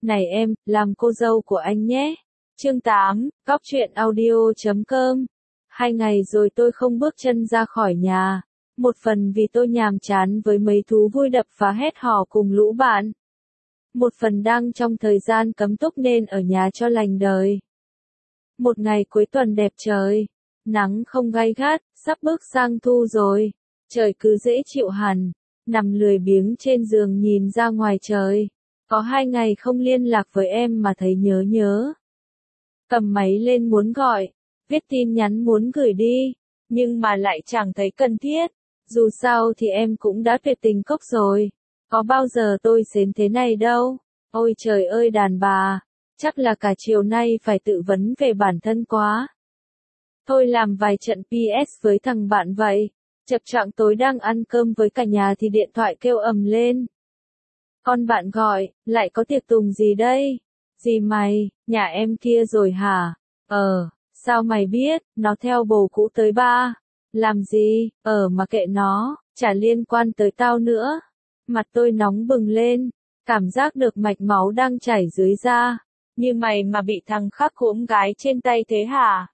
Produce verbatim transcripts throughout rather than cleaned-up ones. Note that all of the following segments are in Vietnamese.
Này em, làm cô dâu của anh nhé. Chương tám, Cóc truyện audio chấm com. Hai ngày rồi tôi không bước chân ra khỏi nhà. Một phần vì tôi nhàm chán với mấy thú vui đập phá hét hò cùng lũ bạn. Một phần đang trong thời gian cấm túc nên ở nhà cho lành đời. Một ngày cuối tuần đẹp trời. Nắng không gay gắt, sắp bước sang thu rồi. Trời cứ dễ chịu hẳn. Nằm lười biếng trên giường nhìn ra ngoài trời. Có hai ngày không liên lạc với em mà thấy nhớ nhớ. Cầm máy lên muốn gọi, viết tin nhắn muốn gửi đi, nhưng mà lại chẳng thấy cần thiết. Dù sao thì em cũng đã tuyệt tình cốc rồi. Có bao giờ tôi xến thế này đâu. Ôi trời ơi đàn bà, chắc là cả chiều nay phải tự vấn về bản thân quá. Tôi làm vài trận pê ét với thằng bạn vậy. Chập chạng tối đang ăn cơm với cả nhà thì điện thoại kêu ầm lên. Con bạn gọi, lại có tiệc tùng gì đây? Gì mày, nhà em kia rồi hả? Ờ, sao mày biết, nó theo bồ cũ tới ba. Làm gì, ờ mà kệ nó, chả liên quan tới tao nữa. Mặt tôi nóng bừng lên, cảm giác được mạch máu đang chảy dưới da. Như mày mà bị thằng khác cũm gái trên tay thế hả?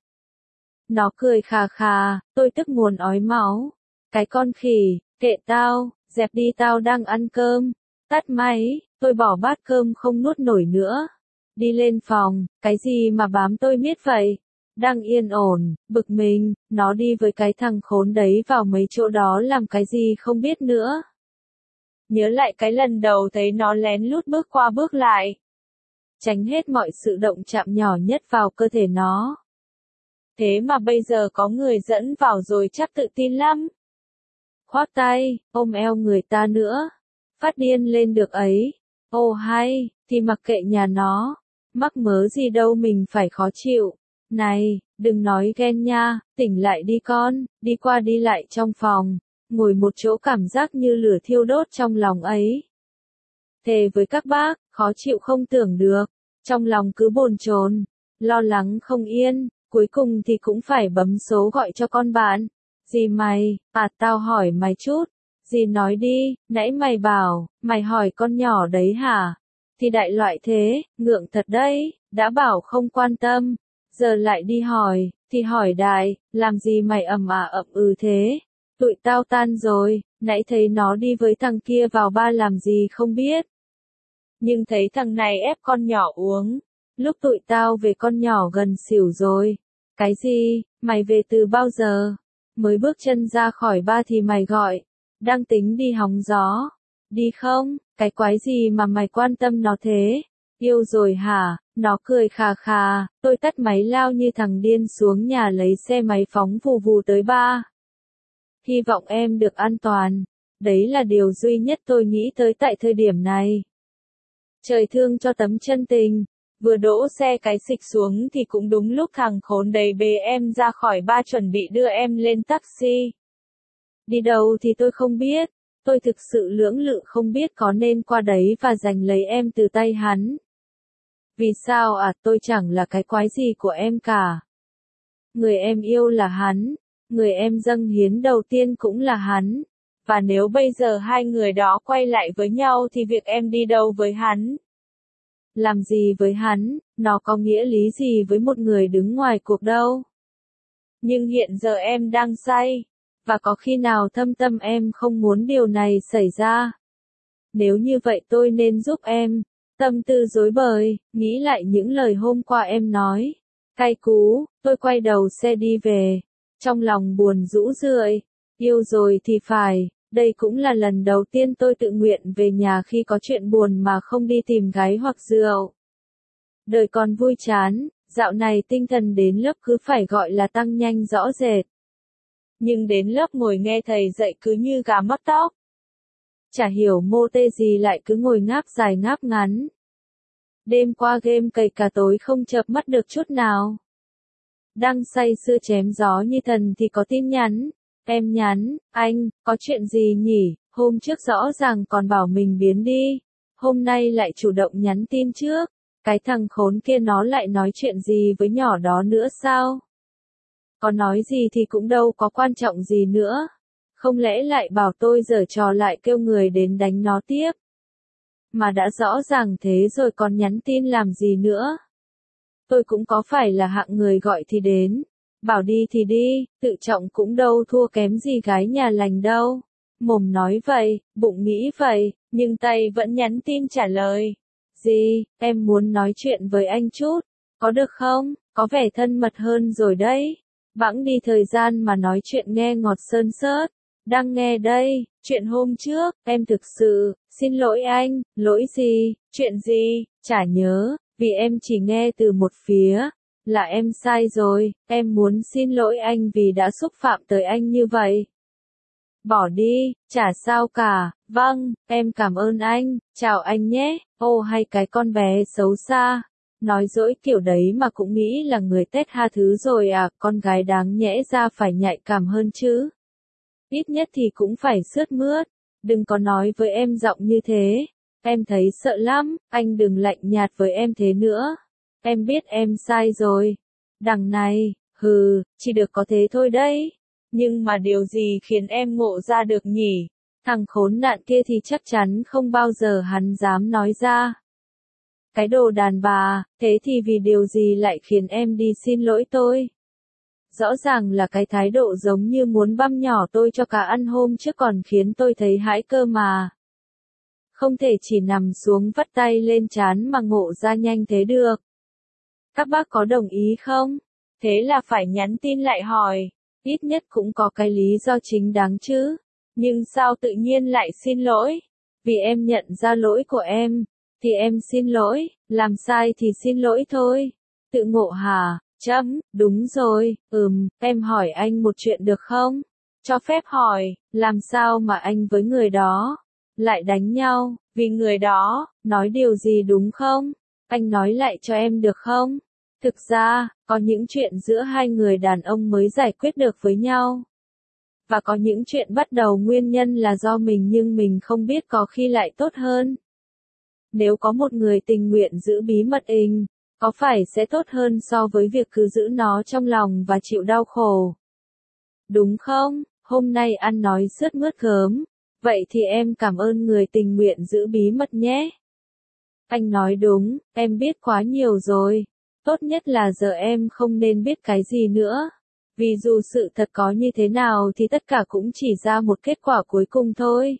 Nó cười khà khà, tôi tức muốn ói máu. Cái con khỉ, kệ tao, dẹp đi tao đang ăn cơm. Tắt máy, tôi bỏ bát cơm không nuốt nổi nữa. Đi lên phòng, cái gì mà bám tôi miết vậy? Đang yên ổn, bực mình, nó đi với cái thằng khốn đấy vào mấy chỗ đó làm cái gì không biết nữa. Nhớ lại cái lần đầu thấy nó lén lút bước qua bước lại. Tránh hết mọi sự động chạm nhỏ nhất vào cơ thể nó. Thế mà bây giờ có người dẫn vào rồi chắc tự tin lắm. Khoác tay, ôm eo người ta nữa. Phát điên lên được ấy. Ồ hay, thì mặc kệ nhà nó. Mắc mớ gì đâu mình phải khó chịu. Này, đừng nói ghen nha, tỉnh lại đi con, đi qua đi lại trong phòng. Ngồi một chỗ cảm giác như lửa thiêu đốt trong lòng ấy. Thề với các bác, khó chịu không tưởng được. Trong lòng cứ bồn chồn, lo lắng không yên, cuối cùng thì cũng phải bấm số gọi cho con bạn. Gì mày, à tao hỏi mày chút. Dì nói đi, nãy mày bảo, mày hỏi con nhỏ đấy hả? Thì đại loại thế, ngượng thật đấy, đã bảo không quan tâm, giờ lại đi hỏi, thì hỏi đại, làm gì mày ầm à ậm ừ thế? Tụi tao tan rồi, nãy thấy nó đi với thằng kia vào ba làm gì không biết. Nhưng thấy thằng này ép con nhỏ uống, lúc tụi tao về con nhỏ gần xỉu rồi. Cái gì, mày về từ bao giờ? Mới bước chân ra khỏi ba thì mày gọi. Đang tính đi hóng gió. Đi không? Cái quái gì mà mày quan tâm nó thế? Yêu rồi hả? Nó cười khà khà, tôi tắt máy lao như thằng điên xuống nhà lấy xe máy phóng vù vù tới ba. Hy vọng em được an toàn. Đấy là điều duy nhất tôi nghĩ tới tại thời điểm này. Trời thương cho tấm chân tình. Vừa đỗ xe cái xịch xuống thì cũng đúng lúc thằng khốn đấy bế em ra khỏi ba chuẩn bị đưa em lên taxi. Đi đâu thì tôi không biết, tôi thực sự lưỡng lự không biết có nên qua đấy và giành lấy em từ tay hắn. Vì sao à, tôi chẳng là cái quái gì của em cả. Người em yêu là hắn, người em dâng hiến đầu tiên cũng là hắn. Và nếu bây giờ hai người đó quay lại với nhau thì việc em đi đâu với hắn? Làm gì với hắn, nó có nghĩa lý gì với một người đứng ngoài cuộc đâu. Nhưng hiện giờ em đang say. Và có khi nào thâm tâm em không muốn điều này xảy ra? Nếu như vậy tôi nên giúp em. Tâm tư rối bời, nghĩ lại những lời hôm qua em nói. Cay cú, tôi quay đầu xe đi về. Trong lòng buồn rũ rượi. Yêu rồi thì phải, đây cũng là lần đầu tiên tôi tự nguyện về nhà khi có chuyện buồn mà không đi tìm gái hoặc rượu. Đời còn vui chán, dạo này tinh thần đến lớp cứ phải gọi là tăng nhanh rõ rệt. Nhưng đến lớp ngồi nghe thầy dạy cứ như gà mắc tóc. Chả hiểu mô tê gì lại cứ ngồi ngáp dài ngáp ngắn. Đêm qua game cày cả tối không chợp mắt được chút nào. Đang say sưa chém gió như thần thì có tin nhắn. Em nhắn, anh, có chuyện gì nhỉ? Hôm trước rõ ràng còn bảo mình biến đi. Hôm nay lại chủ động nhắn tin trước. Cái thằng khốn kia nó lại nói chuyện gì với nhỏ đó nữa sao? Có nói gì thì cũng đâu có quan trọng gì nữa. Không lẽ lại bảo tôi giở trò lại kêu người đến đánh nó tiếp. Mà đã rõ ràng thế rồi còn nhắn tin làm gì nữa? Tôi cũng có phải là hạng người gọi thì đến, bảo đi thì đi, tự trọng cũng đâu thua kém gì gái nhà lành đâu. Mồm nói vậy, bụng nghĩ vậy, nhưng tay vẫn nhắn tin trả lời. Gì, em muốn nói chuyện với anh chút, có được không? Có vẻ thân mật hơn rồi đấy. Bẵng đi thời gian mà nói chuyện nghe ngọt sơn sớt. Đang nghe đây, chuyện hôm trước, em thực sự, xin lỗi anh, lỗi gì, chuyện gì, chả nhớ, vì em chỉ nghe từ một phía, là em sai rồi, em muốn xin lỗi anh vì đã xúc phạm tới anh như vậy. Bỏ đi, chả sao cả, vâng, em cảm ơn anh, chào anh nhé, ô hay cái con bé xấu xa. Nói dỗi kiểu đấy mà cũng nghĩ là người tét ha thứ rồi à, con gái đáng nhẽ ra phải nhạy cảm hơn chứ. Ít nhất thì cũng phải sướt mướt, đừng có nói với em giọng như thế. Em thấy sợ lắm, anh đừng lạnh nhạt với em thế nữa. Em biết em sai rồi. Đằng này, hừ, chỉ được có thế thôi đấy. Nhưng mà điều gì khiến em ngộ ra được nhỉ? Thằng khốn nạn kia thì chắc chắn không bao giờ hắn dám nói ra. Cái đồ đàn bà, thế thì vì điều gì lại khiến em đi xin lỗi tôi? Rõ ràng là cái thái độ giống như muốn băm nhỏ tôi cho cả ăn hôm trước còn khiến tôi thấy hãi cơ mà. Không thể chỉ nằm xuống vắt tay lên trán mà ngộ ra nhanh thế được. Các bác có đồng ý không? Thế là phải nhắn tin lại hỏi. Ít nhất cũng có cái lý do chính đáng chứ. Nhưng sao tự nhiên lại xin lỗi? Vì em nhận ra lỗi của em, thì em xin lỗi, làm sai thì xin lỗi thôi. Tự ngộ hả? Chấm, đúng rồi, ừm, em hỏi anh một chuyện được không? Cho phép hỏi, làm sao mà anh với người đó lại đánh nhau, vì người đó nói điều gì đúng không? Anh nói lại cho em được không? Thực ra, có những chuyện giữa hai người đàn ông mới giải quyết được với nhau. Và có những chuyện bắt đầu nguyên nhân là do mình nhưng mình không biết có khi lại tốt hơn. Nếu có một người tình nguyện giữ bí mật tình, có phải sẽ tốt hơn so với việc cứ giữ nó trong lòng và chịu đau khổ? Đúng không? Hôm nay ăn nói sướt mướt gớm. Vậy thì em cảm ơn người tình nguyện giữ bí mật nhé. Anh nói đúng, em biết quá nhiều rồi. Tốt nhất là giờ em không nên biết cái gì nữa. Vì dù sự thật có như thế nào thì tất cả cũng chỉ ra một kết quả cuối cùng thôi.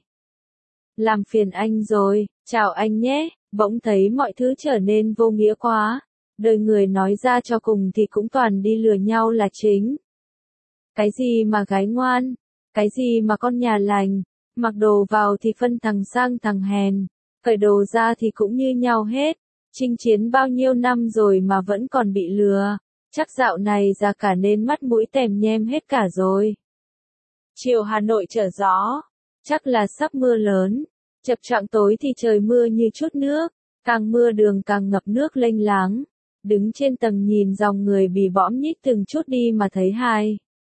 Làm phiền anh rồi, chào anh nhé. Bỗng thấy mọi thứ trở nên vô nghĩa quá. Đời người nói ra cho cùng thì cũng toàn đi lừa nhau là chính. Cái gì mà gái ngoan, cái gì mà con nhà lành, mặc đồ vào thì phân thằng sang thằng hèn, cởi đồ ra thì cũng như nhau hết. Chinh chiến bao nhiêu năm rồi mà vẫn còn bị lừa, chắc dạo này già cả nên mắt mũi tèm nhem hết cả rồi. Chiều Hà Nội trở gió, chắc là sắp mưa lớn, chập choạng tối thì trời mưa như chút nước, càng mưa đường càng ngập nước lênh láng. Đứng trên tầng nhìn dòng người bì bõm nhích từng chút đi mà thấy hài.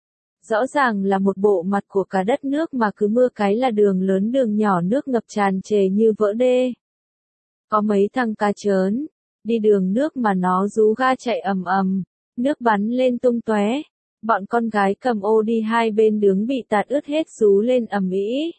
Rõ ràng là một bộ mặt của cả đất nước mà cứ mưa cái là đường lớn đường nhỏ nước ngập tràn trề như vỡ đê. Có mấy thằng cá trớn, đi đường nước mà nó rú ga chạy ầm ầm, nước bắn lên tung tóe. Bọn con gái cầm ô đi hai bên đứng bị tạt ướt hết rú lên ầm ĩ.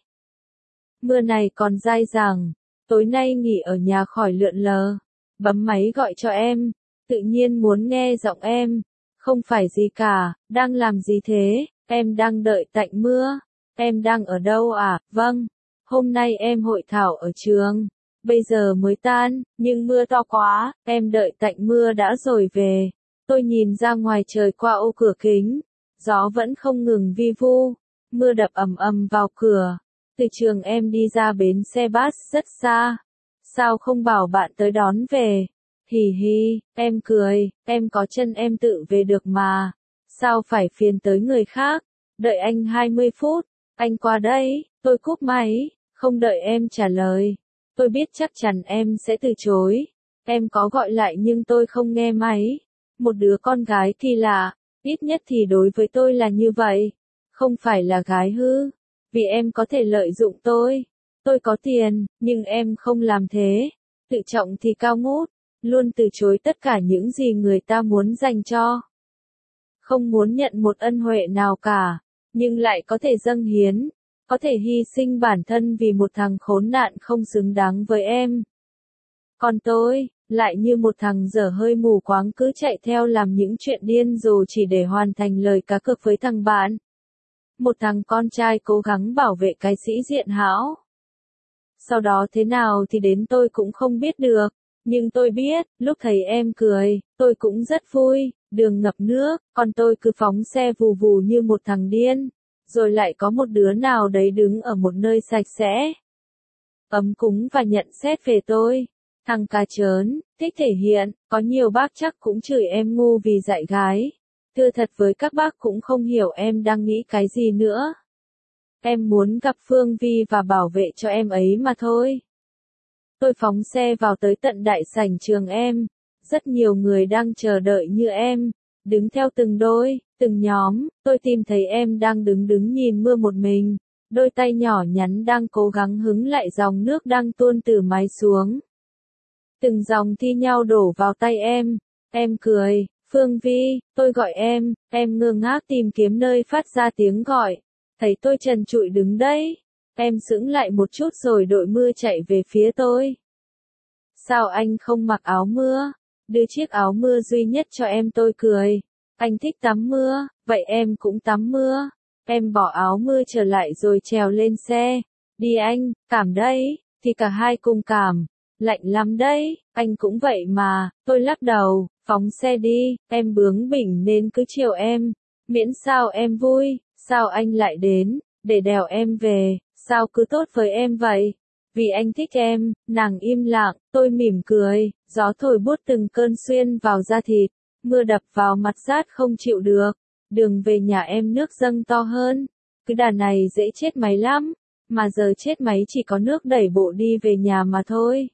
Mưa này còn dai dẳng, tối nay nghỉ ở nhà khỏi lượn lờ. Bấm máy gọi cho em, tự nhiên muốn nghe giọng em. Không phải gì cả, đang làm gì thế? Em đang đợi tạnh mưa. Em đang ở đâu à? Vâng, hôm nay em hội thảo ở trường. Bây giờ mới tan, nhưng mưa to quá, em đợi tạnh mưa đã rồi về. Tôi nhìn ra ngoài trời qua ô cửa kính, gió vẫn không ngừng vi vu, mưa đập ầm ầm vào cửa. Từ trường em đi ra bến xe bus rất xa. Sao không bảo bạn tới đón về? Hì hì, em cười, em có chân em tự về được mà. Sao phải phiền tới người khác? Đợi anh hai mươi phút, anh qua đây, tôi cúp máy, không đợi em trả lời. Tôi biết chắc chắn em sẽ từ chối. Em có gọi lại nhưng tôi không nghe máy. Một đứa con gái kỳ lạ, ít nhất thì đối với tôi là như vậy. Không phải là gái hư, vì em có thể lợi dụng tôi. Tôi có tiền, nhưng em không làm thế. Tự trọng thì cao ngút, luôn từ chối tất cả những gì người ta muốn dành cho. Không muốn nhận một ân huệ nào cả, nhưng lại có thể dâng hiến. có thể hy sinh bản thân vì một thằng khốn nạn không xứng đáng với em. Còn tôi, lại như một thằng dở hơi mù quáng cứ chạy theo làm những chuyện điên rồ chỉ để hoàn thành lời cá cược với thằng bạn. Một thằng con trai cố gắng bảo vệ cái sĩ diện hão. Sau đó thế nào thì đến tôi cũng không biết được, nhưng tôi biết, lúc thấy em cười, tôi cũng rất vui, đường ngập nước, còn tôi cứ phóng xe vù vù như một thằng điên, rồi lại có một đứa nào đấy đứng ở một nơi sạch sẽ, ấm cúng và nhận xét về tôi. Thằng cá trớn, thích thể hiện, có nhiều bác chắc cũng chửi em ngu vì dạy gái. Thưa thật với các bác cũng không hiểu em đang nghĩ cái gì nữa. Em muốn gặp Phương Vi và bảo vệ cho em ấy mà thôi. Tôi phóng xe vào tới tận đại sảnh trường em. Rất nhiều người đang chờ đợi như em. Đứng theo từng đôi, từng nhóm, tôi tìm thấy em đang đứng đứng nhìn mưa một mình. Đôi tay nhỏ nhắn đang cố gắng hứng lại dòng nước đang tuôn từ mái xuống. Từng dòng thi nhau đổ vào tay em. Em cười, Phương Vi, tôi gọi em, em ngơ ngác tìm kiếm nơi phát ra tiếng gọi. Thấy tôi trần trụi đứng đấy. Em sững lại một chút rồi đội mưa chạy về phía tôi. Sao anh không mặc áo mưa? Đưa chiếc áo mưa duy nhất cho em, tôi cười. Anh thích tắm mưa, vậy em cũng tắm mưa. Em bỏ áo mưa trở lại rồi trèo lên xe. Đi anh, cảm đấy, thì cả hai cùng cảm. Lạnh lắm đấy, anh cũng vậy mà, tôi lắc đầu, phóng xe đi, em bướng bỉnh nên cứ chiều em. Miễn sao em vui, sao anh lại đến, để đèo em về, sao cứ tốt với em vậy? Vì anh thích em, nàng im lặng, tôi mỉm cười, gió thổi buốt từng cơn xuyên vào da thịt, mưa đập vào mặt rát không chịu được, đường về nhà em nước dâng to hơn, cái đà này dễ chết máy lắm, mà giờ chết máy chỉ có nước đẩy bộ đi về nhà mà thôi.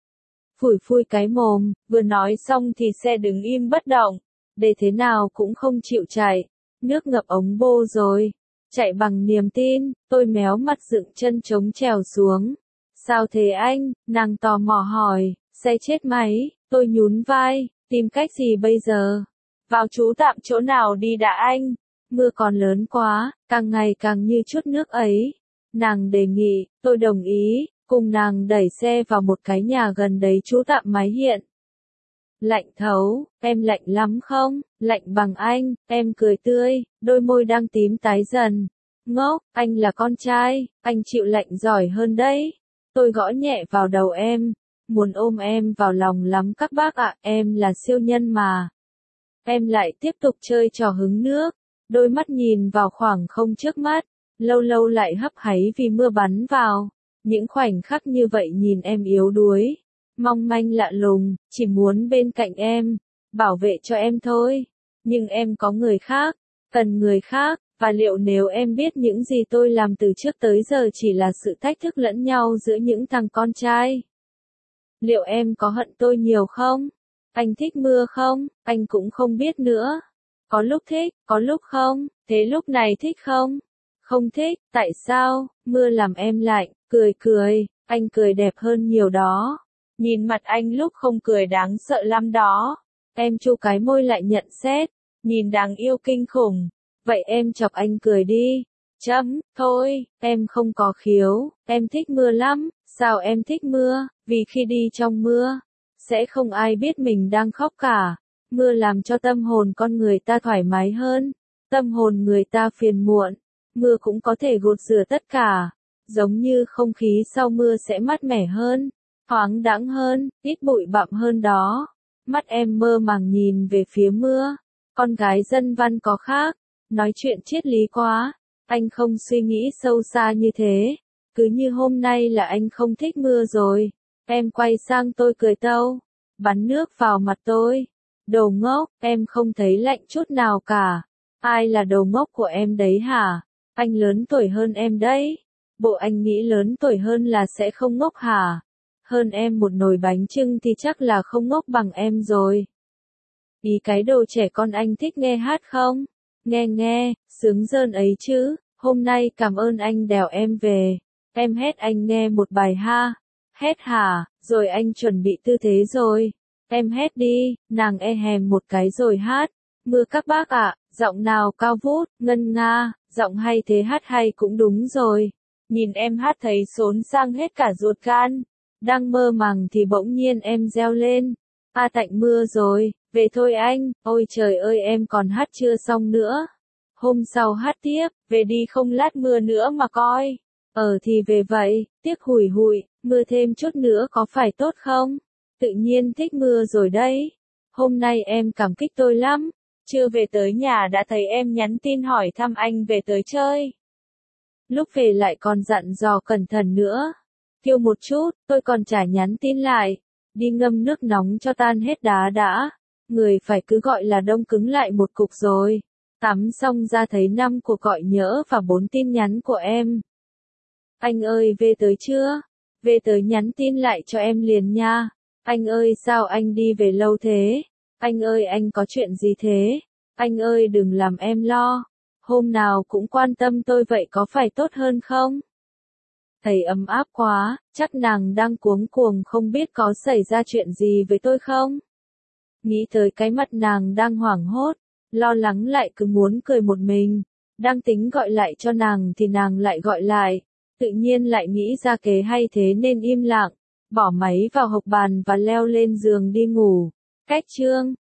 Phủi phui cái mồm, vừa nói xong thì xe đứng im bất động, để thế nào cũng không chịu chạy, nước ngập ống bô rồi, chạy bằng niềm tin, tôi méo mặt dựng chân chống trèo xuống. Sao thế anh, nàng tò mò hỏi, xe chết máy, tôi nhún vai, tìm cách gì bây giờ? Vào trú tạm chỗ nào đi đã anh? Mưa còn lớn quá, càng ngày càng như chút nước ấy. Nàng đề nghị, tôi đồng ý, cùng nàng đẩy xe vào một cái nhà gần đấy trú tạm mái hiện. Lạnh thấu, em lạnh lắm không? Lạnh bằng anh, em cười tươi, đôi môi đang tím tái dần. Ngốc, anh là con trai, anh chịu lạnh giỏi hơn đấy. Tôi gõ nhẹ vào đầu em, muốn ôm em vào lòng lắm các bác ạ, em là siêu nhân mà. Em lại tiếp tục chơi trò hứng nước, đôi mắt nhìn vào khoảng không trước mắt, lâu lâu lại hấp háy vì mưa bắn vào. Những khoảnh khắc như vậy nhìn em yếu đuối, mong manh lạ lùng, chỉ muốn bên cạnh em, bảo vệ cho em thôi. Nhưng em có người khác, cần người khác, và liệu nếu em biết những gì tôi làm từ trước tới giờ chỉ là sự thách thức lẫn nhau giữa những thằng con trai? Liệu em có hận tôi nhiều không? Anh thích mưa không? Anh cũng không biết nữa. Có lúc thích, có lúc không, thế lúc này thích không? Không thích, tại sao? Mưa làm em lạnh, cười cười, anh cười đẹp hơn nhiều đó. Nhìn mặt anh lúc không cười đáng sợ lắm đó. Em chu cái môi lại nhận xét, nhìn đáng yêu kinh khủng. Vậy em chọc anh cười đi. Chấm, thôi, em không có khiếu, em thích mưa lắm. Sao em thích mưa? Vì khi đi trong mưa, sẽ không ai biết mình đang khóc cả. Mưa làm cho tâm hồn con người ta thoải mái hơn. Tâm hồn người ta phiền muộn. Mưa cũng có thể gột rửa tất cả. Giống như không khí sau mưa sẽ mát mẻ hơn, thoáng đãng hơn, ít bụi bặm hơn đó. Mắt em mơ màng nhìn về phía mưa. Con gái dân văn có khác. Nói chuyện triết lý quá. Anh không suy nghĩ sâu xa như thế. Cứ như hôm nay là anh không thích mưa rồi. Em quay sang tôi cười tâu. Bắn nước vào mặt tôi. Đồ ngốc, em không thấy lạnh chút nào cả. Ai là đồ ngốc của em đấy hả? Anh lớn tuổi hơn em đấy. Bộ anh nghĩ lớn tuổi hơn là sẽ không ngốc hả? Hơn em một nồi bánh chưng thì chắc là không ngốc bằng em rồi. Ý cái đồ trẻ con anh thích nghe hát không? Nghe nghe, sướng rơn ấy chứ. Hôm nay cảm ơn anh đèo em về. Em hét anh nghe một bài ha. Hét hả, rồi anh chuẩn bị tư thế rồi. Em hét đi, nàng e hèm một cái rồi hát. Mưa các bác ạ, giọng nào cao vút, ngân nga, giọng hay thế hát hay cũng đúng rồi. Nhìn em hát thấy xốn sang hết cả ruột gan. Đang mơ màng thì bỗng nhiên em reo lên. A tạnh mưa rồi, về thôi anh, ôi trời ơi em còn hát chưa xong nữa. Hôm sau hát tiếp, về đi không lát mưa nữa mà coi. Ờ thì về vậy, tiếc hủi hụi, mưa thêm chút nữa có phải tốt không? Tự nhiên thích mưa rồi đấy. Hôm nay em cảm kích tôi lắm. Chưa về tới nhà đã thấy em nhắn tin hỏi thăm anh về tới chơi. Lúc về lại còn dặn dò cẩn thận nữa. Kêu một chút, tôi còn chả nhắn tin lại. Đi ngâm nước nóng cho tan hết đá đã. Người phải cứ gọi là đông cứng lại một cục rồi. Tắm xong ra thấy năm cuộc gọi nhỡ và bốn tin nhắn của em. Anh ơi về tới chưa? Về tới nhắn tin lại cho em liền nha. Anh ơi sao anh đi về lâu thế? Anh ơi anh có chuyện gì thế? Anh ơi đừng làm em lo. Hôm nào cũng quan tâm tôi vậy có phải tốt hơn không? Thấy ấm áp quá, chắc nàng đang cuống cuồng không biết có xảy ra chuyện gì với tôi không? Nghĩ tới cái mặt nàng đang hoảng hốt, lo lắng lại cứ muốn cười một mình. Đang tính gọi lại cho nàng thì nàng lại gọi lại. Tự nhiên lại nghĩ ra kế hay thế nên im lặng, bỏ máy vào hộc bàn và leo lên giường đi ngủ. Cách chương